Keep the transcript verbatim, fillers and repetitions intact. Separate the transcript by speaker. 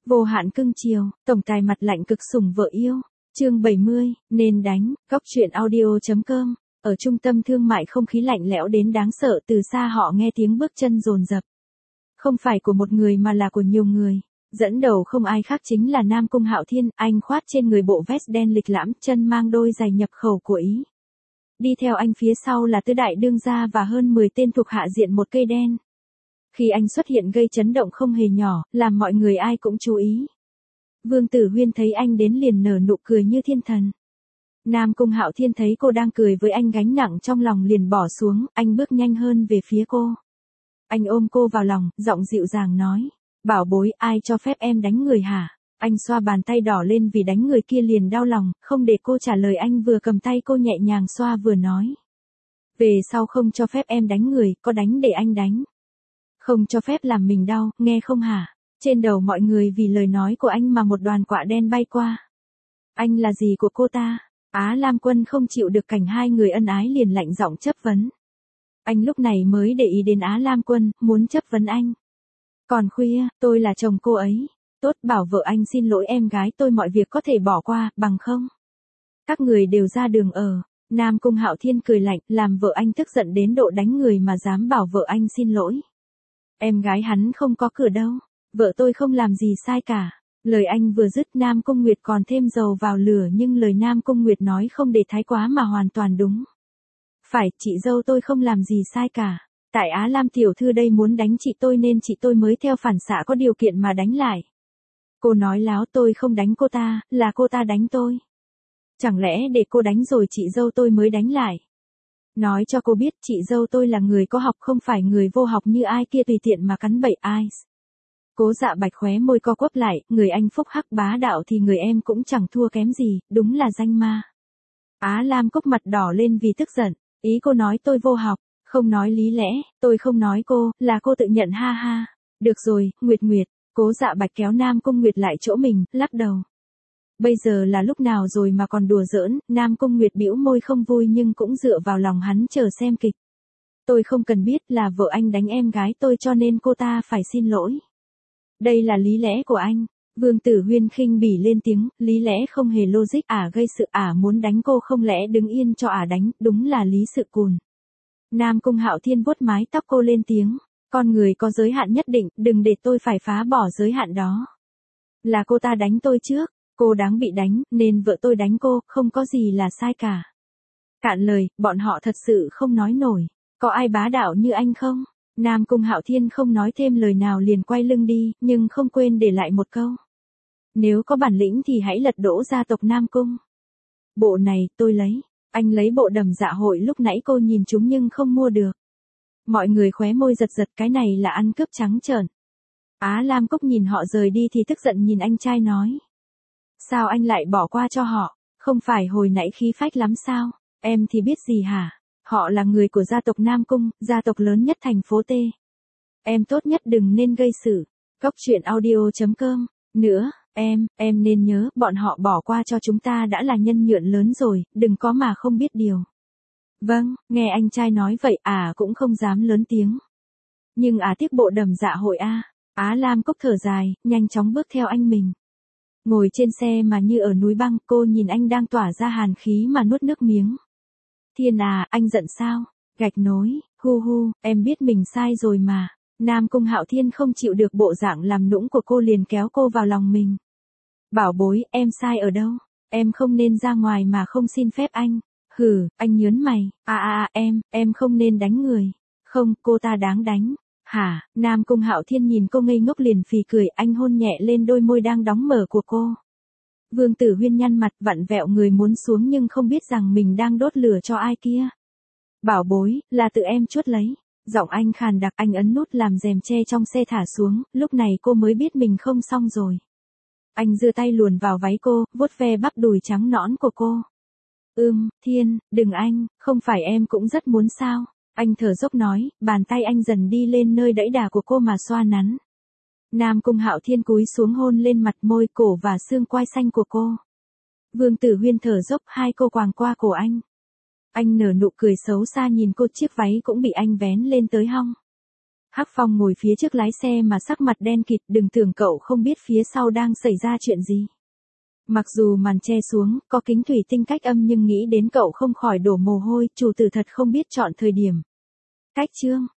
Speaker 1: Vô hạn cưng chiều, tổng tài mặt lạnh cực sủng vợ yêu. Chương bảy mươi, nên đánh, góc truyện audio chấm com. Ở trung tâm thương mại không khí lạnh lẽo đến đáng sợ, từ xa họ nghe tiếng bước chân dồn dập. Không phải của một người mà là của nhiều người. Dẫn đầu không ai khác chính là Nam Cung Hạo Thiên, anh khoác trên người bộ vest đen lịch lãm, chân mang đôi giày nhập khẩu của Ý. Đi theo anh phía sau là tứ đại đương gia và hơn mười tên thuộc hạ diện một cây đen. Khi anh xuất hiện gây chấn động không hề nhỏ, làm mọi người ai cũng chú ý. Vương Tử Huyên thấy anh đến liền nở nụ cười như thiên thần. Nam Cung Hạo Thiên thấy cô đang cười với anh, gánh nặng trong lòng liền bỏ xuống, anh bước nhanh hơn về phía cô. Anh ôm cô vào lòng, giọng dịu dàng nói, bảo bối, ai cho phép em đánh người hả? Anh xoa bàn tay đỏ lên vì đánh người kia liền đau lòng, không để cô trả lời anh vừa cầm tay cô nhẹ nhàng xoa vừa nói. Về sau không cho phép em đánh người, có đánh để anh đánh. Không cho phép làm mình đau, nghe không hả? Trên đầu mọi người vì lời nói của anh mà một đoàn quạ đen bay qua. Anh là gì của cô ta? Á Lam Quân không chịu được cảnh hai người ân ái liền lạnh giọng chất vấn. Anh lúc này mới để ý đến Á Lam Quân, muốn chất vấn anh. Còn khuya, tôi là chồng cô ấy. Tốt, bảo vợ anh xin lỗi em gái tôi, mọi việc có thể bỏ qua, bằng không? Các người đều ra đường ở. Nam Cung Hạo Thiên cười lạnh, làm vợ anh tức giận đến độ đánh người mà dám bảo vợ anh xin lỗi. Em gái hắn không có cửa đâu. Vợ tôi không làm gì sai cả. Lời anh vừa dứt, Nam Cung Nguyệt còn thêm dầu vào lửa, nhưng lời Nam Cung Nguyệt nói không để thái quá mà hoàn toàn đúng. Phải, chị dâu tôi không làm gì sai cả. Tại Á Lam tiểu thư đây muốn đánh chị tôi nên chị tôi mới theo phản xạ có điều kiện mà đánh lại. Cô nói láo, tôi không đánh cô ta, là cô ta đánh tôi. Chẳng lẽ để cô đánh rồi chị dâu tôi mới đánh lại? Nói cho cô biết, chị dâu tôi là người có học, không phải người vô học như ai kia tùy tiện mà cắn bậy ai. Cố Dạ Bạch khóe môi co quắp lại, người anh phúc hắc bá đạo thì người em cũng chẳng thua kém gì, đúng là danh ma. Á Lam Cốc mặt đỏ lên vì tức giận, ý cô nói tôi vô học, không nói lý lẽ, tôi không nói cô, là cô tự nhận, ha ha. Được rồi, Nguyệt Nguyệt. Cố Dạ Bạch kéo Nam Cung Nguyệt lại chỗ mình, lắc đầu. Bây giờ là lúc nào rồi mà còn đùa giỡn? Nam Cung Nguyệt bĩu môi không vui nhưng cũng dựa vào lòng hắn chờ xem kịch. Tôi không cần biết, là vợ anh đánh em gái tôi cho nên cô ta phải xin lỗi. Đây là lý lẽ của anh. Vương Tử Huyên khinh bỉ lên tiếng, lý lẽ không hề logic, ả gây sự, ả muốn đánh cô không lẽ đứng yên cho ả đánh, đúng là lý sự cùn. Nam Cung Hạo Thiên vuốt mái tóc cô lên tiếng, con người có giới hạn nhất định, đừng để tôi phải phá bỏ giới hạn đó. Là cô ta đánh tôi trước, cô đáng bị đánh, nên vợ tôi đánh cô, không có gì là sai cả. Cạn lời, bọn họ thật sự không nói nổi, có ai bá đạo như anh không? Nam Cung Hạo Thiên không nói thêm lời nào liền quay lưng đi, nhưng không quên để lại một câu. Nếu có bản lĩnh thì hãy lật đổ gia tộc Nam Cung. Bộ này, tôi lấy. Anh lấy bộ Đầm Dạ Hội lúc nãy cô nhìn chúng nhưng không mua được. Mọi người khóe môi giật giật, cái này là ăn cướp trắng trợn. Á Lam Cốc nhìn họ rời đi thì tức giận nhìn anh trai nói. Sao anh lại bỏ qua cho họ, không phải hồi nãy khí phách lắm sao? Em thì biết gì hả? Họ là người của gia tộc Nam Cung, gia tộc lớn nhất thành phố T. Em tốt nhất đừng nên gây sự. Góc truyện audio chấm com. Nữa, em, em nên nhớ, bọn họ bỏ qua cho chúng ta đã là nhân nhượng lớn rồi, đừng có mà không biết điều. Vâng, nghe anh trai nói vậy, à cũng không dám lớn tiếng. Nhưng à tiếc bộ Đầm Dạ Hội a. Á Lam Cốc thở dài, nhanh chóng bước theo anh mình. Ngồi trên xe mà như ở núi băng, cô nhìn anh đang tỏa ra hàn khí mà nuốt nước miếng. Thiên à, anh giận sao? Gạch nối, hu hu, em biết mình sai rồi mà. Nam Cung Hạo Thiên không chịu được bộ dạng làm nũng của cô liền kéo cô vào lòng mình. Bảo bối, em sai ở đâu? Em không nên ra ngoài mà không xin phép anh. Hừ, anh nhớn mày, à à à, em, em không nên đánh người. Không, cô ta đáng đánh. Hả? Nam Cung Hạo Thiên nhìn cô ngây ngốc liền phì cười, anh hôn nhẹ lên đôi môi đang đóng mở của cô. Vương Tử Huyên nhăn mặt vặn vẹo người muốn xuống nhưng không biết rằng mình đang đốt lửa cho ai kia. Bảo bối, là tự em chuốt lấy. Giọng anh khàn đặc, anh ấn nút làm rèm che trong xe thả xuống, lúc này cô mới biết mình không xong rồi. Anh giơ tay luồn vào váy cô, vuốt ve bắp đùi trắng nõn của cô. Ưm, Thiên, đừng anh, không phải em cũng rất muốn sao? Anh thở dốc nói, bàn tay anh dần đi lên nơi đẫy đà của cô mà xoa nắn. Nam Cung Hạo Thiên cúi xuống hôn lên mặt, môi, cổ và xương quai xanh của cô. Vương Tử Huyên thở dốc, hai cô quàng qua cổ anh. Anh nở nụ cười xấu xa nhìn cô, chiếc váy cũng bị anh vén lên tới hông. Hắc Phong ngồi phía trước lái xe mà sắc mặt đen kịt, đừng tưởng cậu không biết phía sau đang xảy ra chuyện gì. Mặc dù màn che xuống, có kính thủy tinh cách âm nhưng nghĩ đến cậu không khỏi đổ mồ hôi, chủ tử thật không biết chọn thời điểm. Cách chương,